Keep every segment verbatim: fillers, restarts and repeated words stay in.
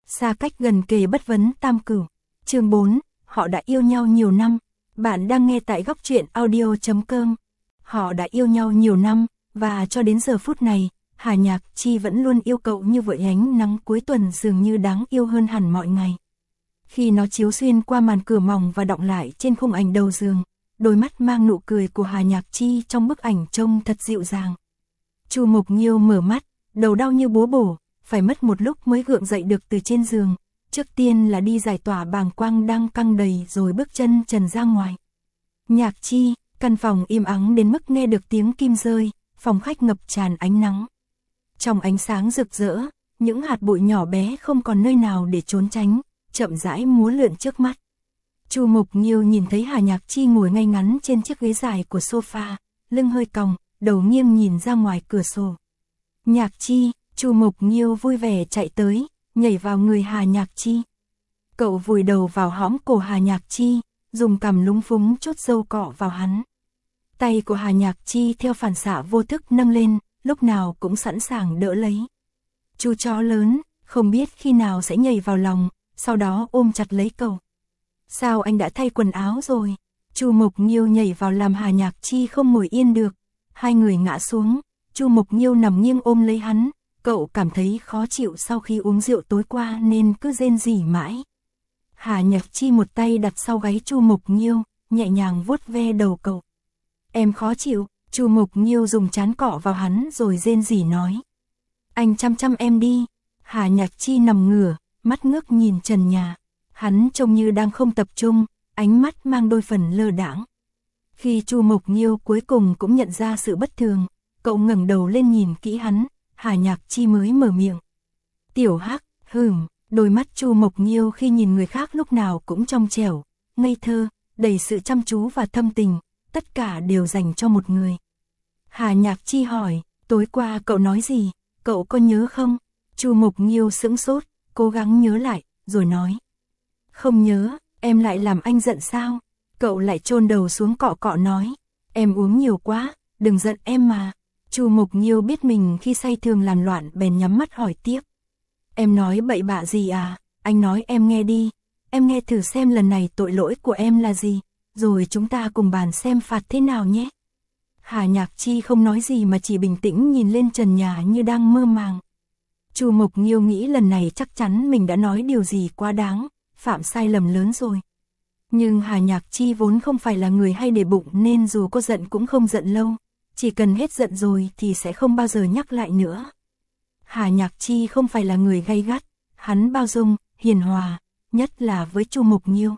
xa cách gần kề bất vấn tam cửu. Chương bốn, họ đã yêu nhau nhiều năm. Bạn đang nghe tại góc truyện audio chấm com. Họ đã yêu nhau nhiều năm, và cho đến giờ phút này, Hà Nhạc Chi vẫn luôn yêu cậu như vậy. Ánh nắng cuối tuần dường như đáng yêu hơn hẳn mọi ngày. Khi nó chiếu xuyên qua màn cửa mỏng và đọng lại trên khung ảnh đầu giường, đôi mắt mang nụ cười của Hà Nhạc Chi trong bức ảnh trông thật dịu dàng. Chu Mộc Nghiêu mở mắt, đầu đau như búa bổ, phải mất một lúc mới gượng dậy được từ trên giường. Trước tiên là đi giải tỏa bàng quang đang căng đầy rồi bước chân trần ra ngoài. Nhạc Chi, căn phòng im ắng đến mức nghe được tiếng kim rơi, phòng khách ngập tràn ánh nắng. Trong ánh sáng rực rỡ, những hạt bụi nhỏ bé không còn nơi nào để trốn tránh, chậm rãi múa lượn trước mắt. Chu Mộc Nghiêu nhìn thấy Hà Nhạc Chi ngồi ngay ngắn trên chiếc ghế dài của sofa, lưng hơi còng, đầu nghiêng nhìn ra ngoài cửa sổ. Nhạc Chi, Chu Mộc Nghiêu vui vẻ chạy tới, nhảy vào người Hà Nhạc Chi. Cậu vùi đầu vào hõm cổ Hà Nhạc Chi, dùng cằm lúng phúng chốt râu cọ vào hắn. Tay của Hà Nhạc Chi theo phản xạ vô thức nâng lên, lúc nào cũng sẵn sàng đỡ lấy. Chú chó lớn, không biết khi nào sẽ nhảy vào lòng, sau đó ôm chặt lấy cậu. Sao anh đã thay quần áo rồi? Chu Mộc Nghiêu nhảy vào làm Hà Nhạc Chi không ngồi yên được. Hai người ngã xuống, Chu Mộc Nghiêu nằm nghiêng ôm lấy hắn. Cậu cảm thấy khó chịu sau khi uống rượu tối qua nên cứ rên rỉ mãi. Hà Nhạc Chi một tay đặt sau gáy Chu Mộc Nghiêu, nhẹ nhàng vuốt ve đầu cậu. Em khó chịu, Chu Mộc Nghiêu dùng trán cọ vào hắn rồi rên rỉ nói. Anh chăm chăm em đi. Hà Nhạc Chi nằm ngửa, mắt ngước nhìn trần nhà. Hắn trông như đang không tập trung, ánh mắt mang đôi phần lơ đãng. Khi Chu Mộc Nghiêu cuối cùng cũng nhận ra sự bất thường, cậu ngẩng đầu lên nhìn kỹ hắn, Hà Nhạc Chi mới mở miệng. Tiểu Hắc, hừm, đôi mắt Chu Mộc Nghiêu khi nhìn người khác lúc nào cũng trong trẻo, ngây thơ, đầy sự chăm chú và thâm tình, tất cả đều dành cho một người. Hà Nhạc Chi hỏi, tối qua cậu nói gì, cậu có nhớ không? Chu Mộc Nghiêu sững sốt, cố gắng nhớ lại, rồi nói. Không nhớ, em lại làm anh giận sao? Cậu lại chôn đầu xuống cọ cọ nói. Em uống nhiều quá, đừng giận em mà. Chu Mộc Nghiêu biết mình khi say thường làm loạn bèn nhắm mắt hỏi tiếp. Em nói bậy bạ gì à? Anh nói em nghe đi. Em nghe thử xem lần này tội lỗi của em là gì, rồi chúng ta cùng bàn xem phạt thế nào nhé. Hà Nhạc Chi không nói gì mà chỉ bình tĩnh nhìn lên trần nhà như đang mơ màng. Chu Mộc Nghiêu nghĩ lần này chắc chắn mình đã nói điều gì quá đáng, phạm sai lầm lớn rồi. Nhưng Hà Nhạc Chi vốn không phải là người hay để bụng nên dù có giận cũng không giận lâu, chỉ cần hết giận rồi thì sẽ không bao giờ nhắc lại nữa. Hà Nhạc Chi không phải là người gay gắt, hắn bao dung, hiền hòa, nhất là với Chu Mộc Nghiêu.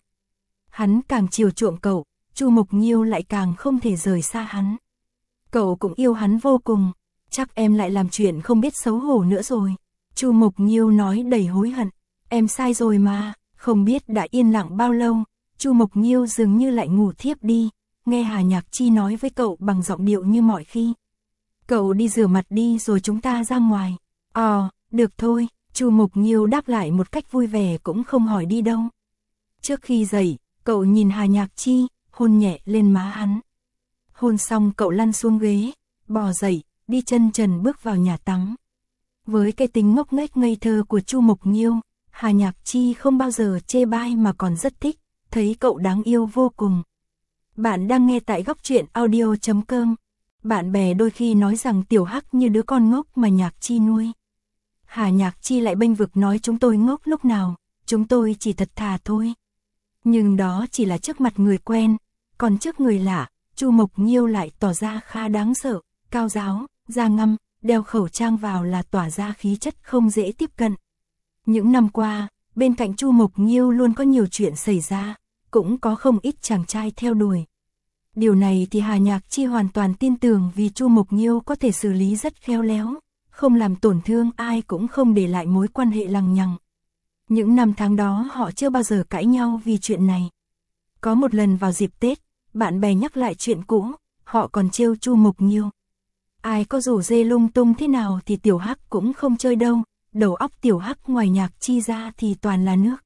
Hắn càng chiều chuộng cậu, Chu Mộc Nghiêu lại càng không thể rời xa hắn. Cậu cũng yêu hắn vô cùng, chắc em lại làm chuyện không biết xấu hổ nữa rồi. Chu Mộc Nghiêu nói đầy hối hận, em sai rồi mà. Không biết đã yên lặng bao lâu, Chu Mộc Nghiêu dường như lại ngủ thiếp đi, nghe Hà Nhạc Chi nói với cậu bằng giọng điệu như mọi khi. Cậu đi rửa mặt đi rồi chúng ta ra ngoài. Ờ, được thôi, Chu Mộc Nghiêu đáp lại một cách vui vẻ cũng không hỏi đi đâu. Trước khi dậy, cậu nhìn Hà Nhạc Chi, hôn nhẹ lên má hắn. Hôn xong cậu lăn xuống ghế, bò dậy, đi chân trần bước vào nhà tắm. Với cái tính ngốc nghếch ngây thơ của Chu Mộc Nghiêu, Hà Nhạc Chi không bao giờ chê bai mà còn rất thích, thấy cậu đáng yêu vô cùng. Bạn đang nghe tại góc truyện audio chấm com. Bạn bè đôi khi nói rằng Tiểu Hắc như đứa con ngốc mà Nhạc Chi nuôi. Hà Nhạc Chi lại bênh vực nói chúng tôi ngốc lúc nào, chúng tôi chỉ thật thà thôi. Nhưng đó chỉ là trước mặt người quen, còn trước người lạ, Chu Mộc Nghiêu lại tỏ ra khá đáng sợ, cao ráo, da ngăm, đeo khẩu trang vào là tỏa ra khí chất không dễ tiếp cận. Những năm qua, bên cạnh Chu Mộc Nghiêu luôn có nhiều chuyện xảy ra, cũng có không ít chàng trai theo đuổi. Điều này thì Hà Nhạc Chi hoàn toàn tin tưởng vì Chu Mộc Nghiêu có thể xử lý rất khéo léo, không làm tổn thương ai cũng không để lại mối quan hệ lằng nhằng. Những năm tháng đó họ chưa bao giờ cãi nhau vì chuyện này. Có một lần vào dịp Tết, bạn bè nhắc lại chuyện cũ, họ còn trêu Chu Mộc Nghiêu. Ai có rủ dê lung tung thế nào thì Tiểu Hắc cũng không chơi đâu, đầu óc Tiểu Hắc ngoài Nhạc Chi ra thì toàn là nước.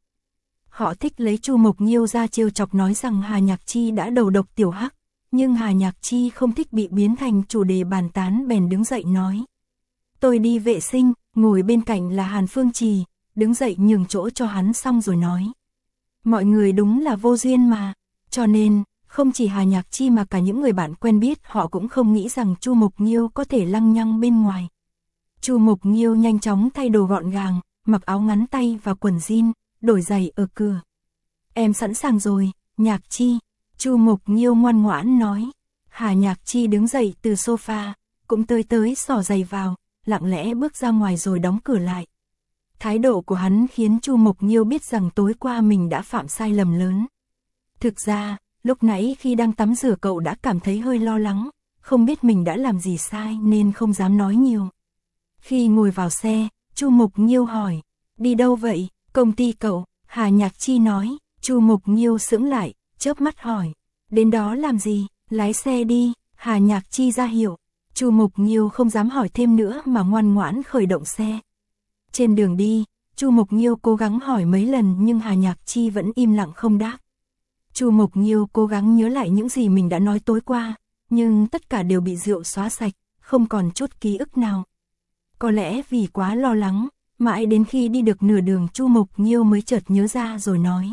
Họ thích lấy Chu Mộc Nghiêu ra trêu chọc nói rằng Hà Nhạc Chi đã đầu độc Tiểu Hắc, nhưng Hà Nhạc Chi không thích bị biến thành chủ đề bàn tán bèn đứng dậy nói. Tôi đi vệ sinh, ngồi bên cạnh là Hàn Phương Trì, đứng dậy nhường chỗ cho hắn xong rồi nói. Mọi người đúng là vô duyên mà, cho nên, không chỉ Hà Nhạc Chi mà cả những người bạn quen biết họ cũng không nghĩ rằng Chu Mộc Nghiêu có thể lăng nhăng bên ngoài. Chu Mộc Nghiêu nhanh chóng thay đồ gọn gàng, mặc áo ngắn tay và quần jean, đổi giày ở cửa. Em sẵn sàng rồi, Nhạc Chi, Chu Mộc Nghiêu ngoan ngoãn nói. Hà Nhạc Chi đứng dậy từ sofa, cũng tới tới xỏ giày vào, lặng lẽ bước ra ngoài rồi đóng cửa lại. Thái độ của hắn khiến Chu Mộc Nghiêu biết rằng tối qua mình đã phạm sai lầm lớn. Thực ra, lúc nãy khi đang tắm rửa cậu đã cảm thấy hơi lo lắng, không biết mình đã làm gì sai nên không dám nói nhiều. Khi ngồi vào xe, Chu Mộc Nghiêu hỏi, đi đâu vậy? Công ty cậu, Hà Nhạc Chi nói. Chu Mộc Nghiêu sững lại, chớp mắt hỏi, đến đó làm gì? Lái xe đi, Hà Nhạc Chi ra hiệu. Chu Mộc Nghiêu không dám hỏi thêm nữa mà ngoan ngoãn khởi động xe. Trên đường đi, Chu Mộc Nghiêu cố gắng hỏi mấy lần nhưng Hà Nhạc Chi vẫn im lặng không đáp. Chu Mộc Nghiêu cố gắng nhớ lại những gì mình đã nói tối qua, nhưng tất cả đều bị rượu xóa sạch, không còn chút ký ức nào. Có lẽ vì quá lo lắng, mãi đến khi đi được nửa đường Chu Mộc Nghiêu mới chợt nhớ ra rồi nói.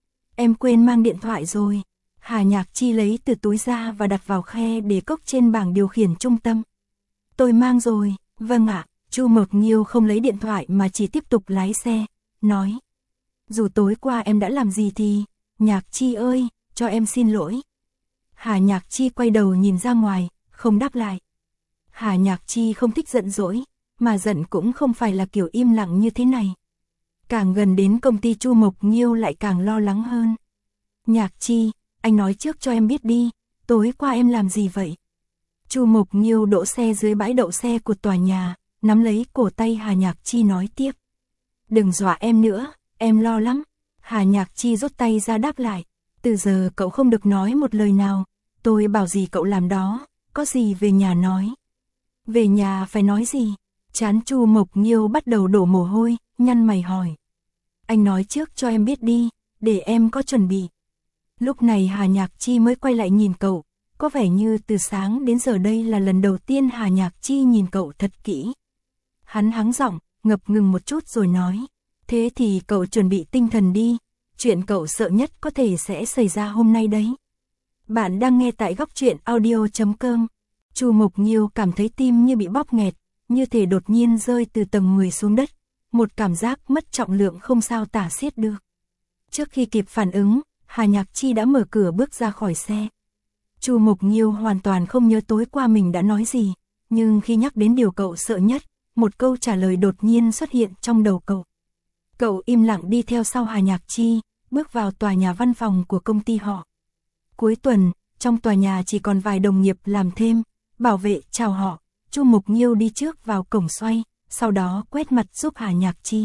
Em quên mang điện thoại rồi. Hà Nhạc Chi lấy từ túi ra và đặt vào khe để cốc trên bảng điều khiển trung tâm. Tôi mang rồi, vâng ạ. Chu Mộc Nghiêu không lấy điện thoại mà chỉ tiếp tục lái xe, nói. Dù tối qua em đã làm gì thì, Nhạc Chi ơi, cho em xin lỗi. Hà Nhạc Chi quay đầu nhìn ra ngoài, không đáp lại. Hà Nhạc Chi không thích giận dỗi, mà giận cũng không phải là kiểu im lặng như thế này. Càng gần đến công ty Chu Mộc Nghiêu lại càng lo lắng hơn. Nhạc Chi, anh nói trước cho em biết đi, tối qua em làm gì vậy? Chu Mộc Nghiêu đỗ xe dưới bãi đậu xe của tòa nhà, nắm lấy cổ tay Hà Nhạc Chi nói tiếp. Đừng dọa em nữa, em lo lắm. Hà Nhạc Chi rút tay ra đáp lại. Từ giờ cậu không được nói một lời nào, tôi bảo gì cậu làm đó, có gì về nhà nói. Về nhà phải nói gì? Trán Chu Mộc Nghiêu bắt đầu đổ mồ hôi, nhăn mày hỏi. Anh nói trước cho em biết đi, để em có chuẩn bị. Lúc này Hà Nhạc Chi mới quay lại nhìn cậu, có vẻ như từ sáng đến giờ đây là lần đầu tiên Hà Nhạc Chi nhìn cậu thật kỹ. Hắn hắng giọng, ngập ngừng một chút rồi nói, thế thì cậu chuẩn bị tinh thần đi, chuyện cậu sợ nhất có thể sẽ xảy ra hôm nay đấy. Bạn đang nghe tại góc truyện audio chấm com. Chu Mộc Nghiêu cảm thấy tim như bị bóp nghẹt, như thể đột nhiên rơi từ tầng mười xuống đất, một cảm giác mất trọng lượng không sao tả xiết được. Trước khi kịp phản ứng, Hà Nhạc Chi đã mở cửa bước ra khỏi xe. Chu Mộc Nghiêu hoàn toàn không nhớ tối qua mình đã nói gì, nhưng khi nhắc đến điều cậu sợ nhất, một câu trả lời đột nhiên xuất hiện trong đầu cậu. Cậu im lặng đi theo sau Hà Nhạc Chi, bước vào tòa nhà văn phòng của công ty họ. Cuối tuần, trong tòa nhà chỉ còn vài đồng nghiệp làm thêm, bảo vệ chào họ, Chu Mộc Nghiêu đi trước vào cổng xoay, sau đó quét mặt giúp Hà Nhạc Chi.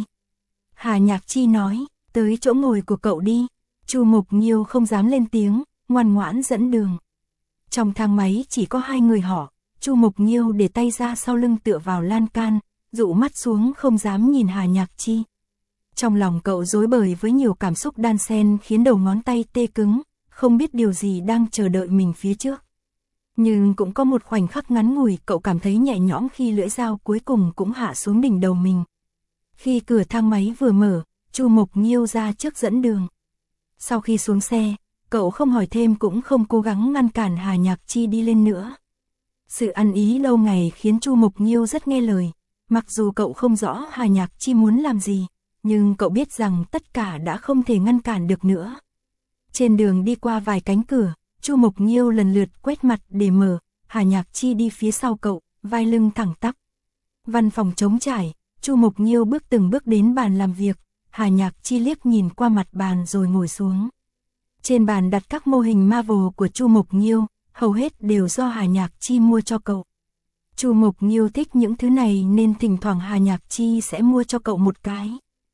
Hà Nhạc Chi nói, tới chỗ ngồi của cậu đi. Chu Mộc Nghiêu không dám lên tiếng, ngoan ngoãn dẫn đường. Trong thang máy chỉ có hai người họ, Chu Mộc Nghiêu để tay ra sau lưng tựa vào lan can, dụ mắt xuống không dám nhìn Hà Nhạc Chi. Trong lòng cậu rối bời với nhiều cảm xúc đan xen khiến đầu ngón tay tê cứng, không biết điều gì đang chờ đợi mình phía trước. Nhưng cũng có một khoảnh khắc ngắn ngủi cậu cảm thấy nhẹ nhõm khi lưỡi dao cuối cùng cũng hạ xuống đỉnh đầu mình. Khi cửa thang máy vừa mở, Chu Mộc Nghiêu ra trước dẫn đường. Sau khi xuống xe, cậu không hỏi thêm cũng không cố gắng ngăn cản Hà Nhạc Chi đi lên nữa. Sự ăn ý lâu ngày khiến Chu Mộc Nghiêu rất nghe lời, mặc dù cậu không rõ Hà Nhạc Chi muốn làm gì, nhưng cậu biết rằng tất cả đã không thể ngăn cản được nữa. Trên đường đi qua vài cánh cửa, Chu Mộc Nghiêu lần lượt quét mặt để mở, Hà Nhạc Chi đi phía sau cậu, vai lưng thẳng tắp. Văn phòng trống trải, Chu Mộc Nghiêu bước từng bước đến bàn làm việc, Hà Nhạc Chi liếc nhìn qua mặt bàn rồi ngồi xuống. Trên bàn đặt các mô hình Marvel của Chu Mộc Nghiêu, hầu hết đều do Hà Nhạc Chi mua cho cậu. Chu Mộc Nghiêu thích những thứ này nên thỉnh thoảng Hà Nhạc Chi sẽ mua cho cậu một cái.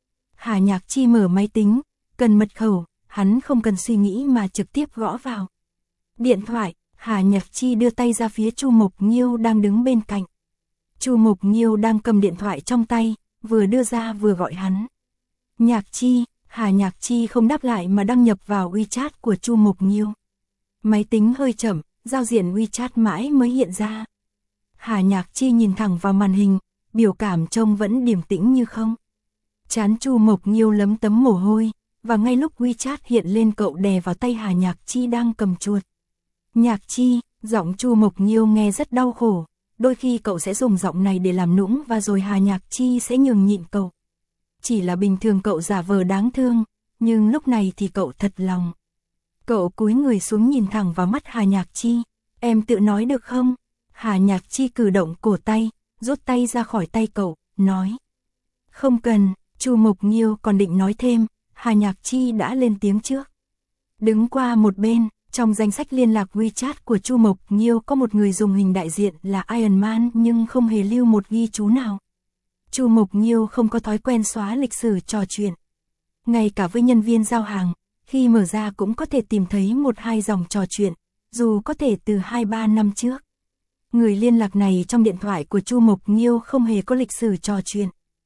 Hà Nhạc Chi mở máy tính, cần mật khẩu, hắn không cần suy nghĩ mà trực tiếp gõ vào. Điện thoại, Hà Nhạc Chi đưa tay ra phía Chu Mộc Nghiêu đang đứng bên cạnh. Chu Mộc Nghiêu đang cầm điện thoại trong tay, vừa đưa ra vừa gọi hắn. Nhạc Chi, Hà Nhạc Chi không đáp lại mà đăng nhập vào WeChat của Chu Mộc Nghiêu. Máy tính hơi chậm, giao diện WeChat mãi mới hiện ra. Hà Nhạc Chi nhìn thẳng vào màn hình, biểu cảm trông vẫn điềm tĩnh như không. Trán Chu Mộc Nghiêu lấm tấm mồ hôi, và ngay lúc WeChat hiện lên cậu đè vào tay Hà Nhạc Chi đang cầm chuột. Nhạc Chi, giọng Chu Mộc Nghiêu nghe rất đau khổ, đôi khi cậu sẽ dùng giọng này để làm nũng và rồi Hà Nhạc Chi sẽ nhường nhịn cậu. Chỉ là bình thường cậu giả vờ đáng thương, nhưng lúc này thì cậu thật lòng. Cậu cúi người xuống nhìn thẳng vào mắt Hà Nhạc Chi, em tự nói được không? Hà Nhạc Chi cử động cổ tay, rút tay ra khỏi tay cậu, nói. Không cần, Chu Mộc Nghiêu còn định nói thêm, Hà Nhạc Chi đã lên tiếng trước. Đứng qua một bên, trong danh sách liên lạc WeChat của Chu Mộc Nghiêu có một người dùng hình đại diện là Iron Man nhưng không hề lưu một ghi chú nào. Chu Mộc Nghiêu không có thói quen xóa lịch sử trò chuyện. Ngay cả với nhân viên giao hàng, khi mở ra cũng có thể tìm thấy một hai dòng trò chuyện, dù có thể từ hai ba năm trước. Người liên lạc này trong điện thoại của Chu Mộc Nghiêu không hề có lịch sử trò chuyện.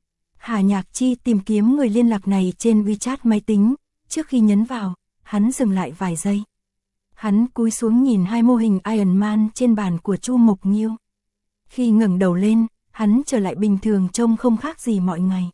Hà Nhạc Chi tìm kiếm người liên lạc này trên WeChat máy tính, trước khi nhấn vào, hắn dừng lại vài giây. Hắn cúi xuống nhìn hai mô hình Iron Man trên bàn của Chu Mộc Nghiêu. Khi ngẩng đầu lên, hắn trở lại bình thường trông không khác gì mọi ngày.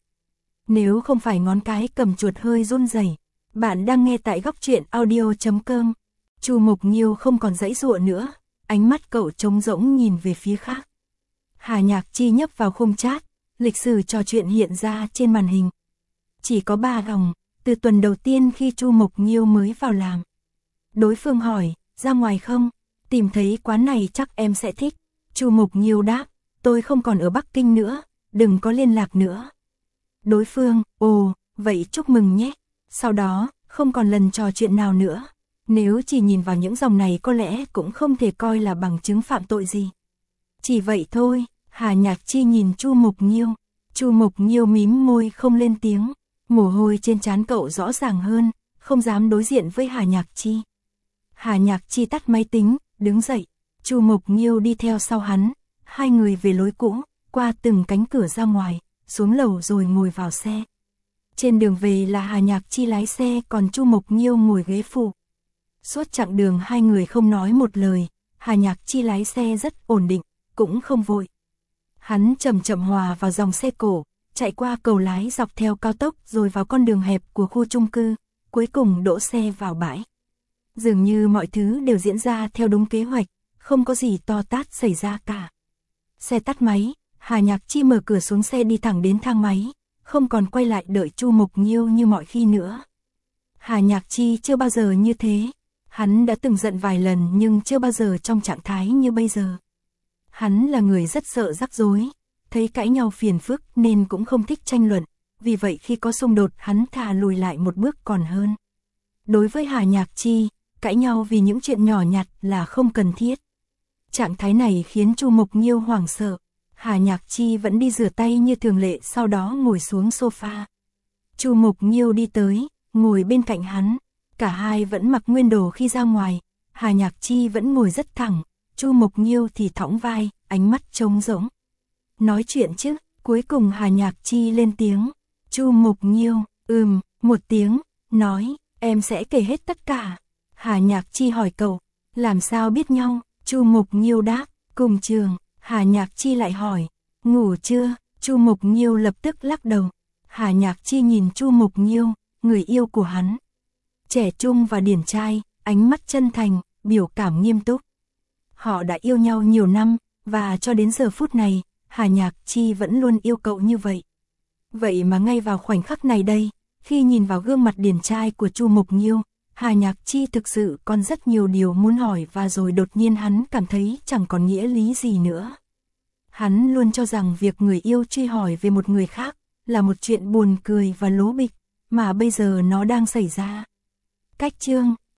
Nếu không phải ngón cái cầm chuột hơi run rẩy. Bạn đang nghe tại góc truyện audio chấm com. Chu Mộc Nghiêu không còn giãy giụa nữa, ánh mắt cậu trống rỗng nhìn về phía khác. Hà Nhạc Chi nhấp vào khung chat, lịch sử trò chuyện hiện ra trên màn hình. Chỉ có ba dòng, từ tuần đầu tiên khi Chu Mộc Nghiêu mới vào làm. Đối phương hỏi, ra ngoài không? Tìm thấy quán này chắc em sẽ thích. Chu Mộc Nghiêu đáp, tôi không còn ở Bắc Kinh nữa, đừng có liên lạc nữa. Đối phương, ồ, vậy chúc mừng nhé. Sau đó, không còn lần trò chuyện nào nữa. Nếu chỉ nhìn vào những dòng này có lẽ cũng không thể coi là bằng chứng phạm tội gì. Chỉ vậy thôi, Hà Nhạc Chi nhìn Chu Mộc Nghiêu. Chu Mộc Nghiêu mím môi không lên tiếng. Mồ hôi trên trán cậu rõ ràng hơn, không dám đối diện với Hà Nhạc Chi. Hà Nhạc Chi tắt máy tính, đứng dậy. Chu Mộc Nghiêu đi theo sau hắn. Hai người về lối cũ, qua từng cánh cửa ra ngoài, xuống lầu rồi ngồi vào xe. Trên đường về là Hà Nhạc Chi lái xe còn Chu Mộc Nghiêu ngồi ghế phụ. Suốt chặng đường hai người không nói một lời, Hà Nhạc Chi lái xe rất ổn định, cũng không vội. Hắn chậm chậm hòa vào dòng xe cổ, chạy qua cầu lái dọc theo cao tốc rồi vào con đường hẹp của khu chung cư, cuối cùng đỗ xe vào bãi. Dường như mọi thứ đều diễn ra theo đúng kế hoạch, không có gì to tát xảy ra cả. Xe tắt máy, Hà Nhạc Chi mở cửa xuống xe đi thẳng đến thang máy, không còn quay lại đợi Chu Mộc Nghiêu như mọi khi nữa. Hà Nhạc Chi chưa bao giờ như thế, hắn đã từng giận vài lần nhưng chưa bao giờ trong trạng thái như bây giờ. Hắn là người rất sợ rắc rối, thấy cãi nhau phiền phức nên cũng không thích tranh luận, vì vậy khi có xung đột hắn thà lùi lại một bước còn hơn. Đối với Hà Nhạc Chi, cãi nhau vì những chuyện nhỏ nhặt là không cần thiết. Trạng thái này khiến Chu Mộc Nghiêu hoảng sợ. Hà Nhạc Chi vẫn đi rửa tay như thường lệ, sau đó ngồi xuống sofa. Chu Mộc Nghiêu đi tới, ngồi bên cạnh hắn. Cả hai vẫn mặc nguyên đồ khi ra ngoài. Hà Nhạc Chi vẫn ngồi rất thẳng, Chu Mộc Nghiêu thì thõng vai, ánh mắt trống rỗng. Nói chuyện chứ, cuối cùng Hà Nhạc Chi lên tiếng. Chu Mộc Nghiêu, ừm, một tiếng, nói, em sẽ kể hết tất cả. Hà Nhạc Chi hỏi cậu, làm sao biết nhau? Chu Mộc Nghiêu đáp, cùng trường. Hà Nhạc Chi lại hỏi, ngủ chưa? Chu Mộc Nghiêu lập tức lắc đầu. Hà Nhạc Chi nhìn Chu Mộc Nghiêu, người yêu của hắn. Trẻ trung và điển trai, ánh mắt chân thành, biểu cảm nghiêm túc. Họ đã yêu nhau nhiều năm, và cho đến giờ phút này, Hà Nhạc Chi vẫn luôn yêu cậu như vậy. Vậy mà ngay vào khoảnh khắc này đây, khi nhìn vào gương mặt điển trai của Chu Mộc Nghiêu, Hà Nhạc Chi thực sự còn rất nhiều điều muốn hỏi và rồi đột nhiên hắn cảm thấy chẳng còn nghĩa lý gì nữa. Hắn luôn cho rằng việc người yêu truy hỏi về một người khác là một chuyện buồn cười và lố bịch, mà bây giờ nó đang xảy ra. Cách chương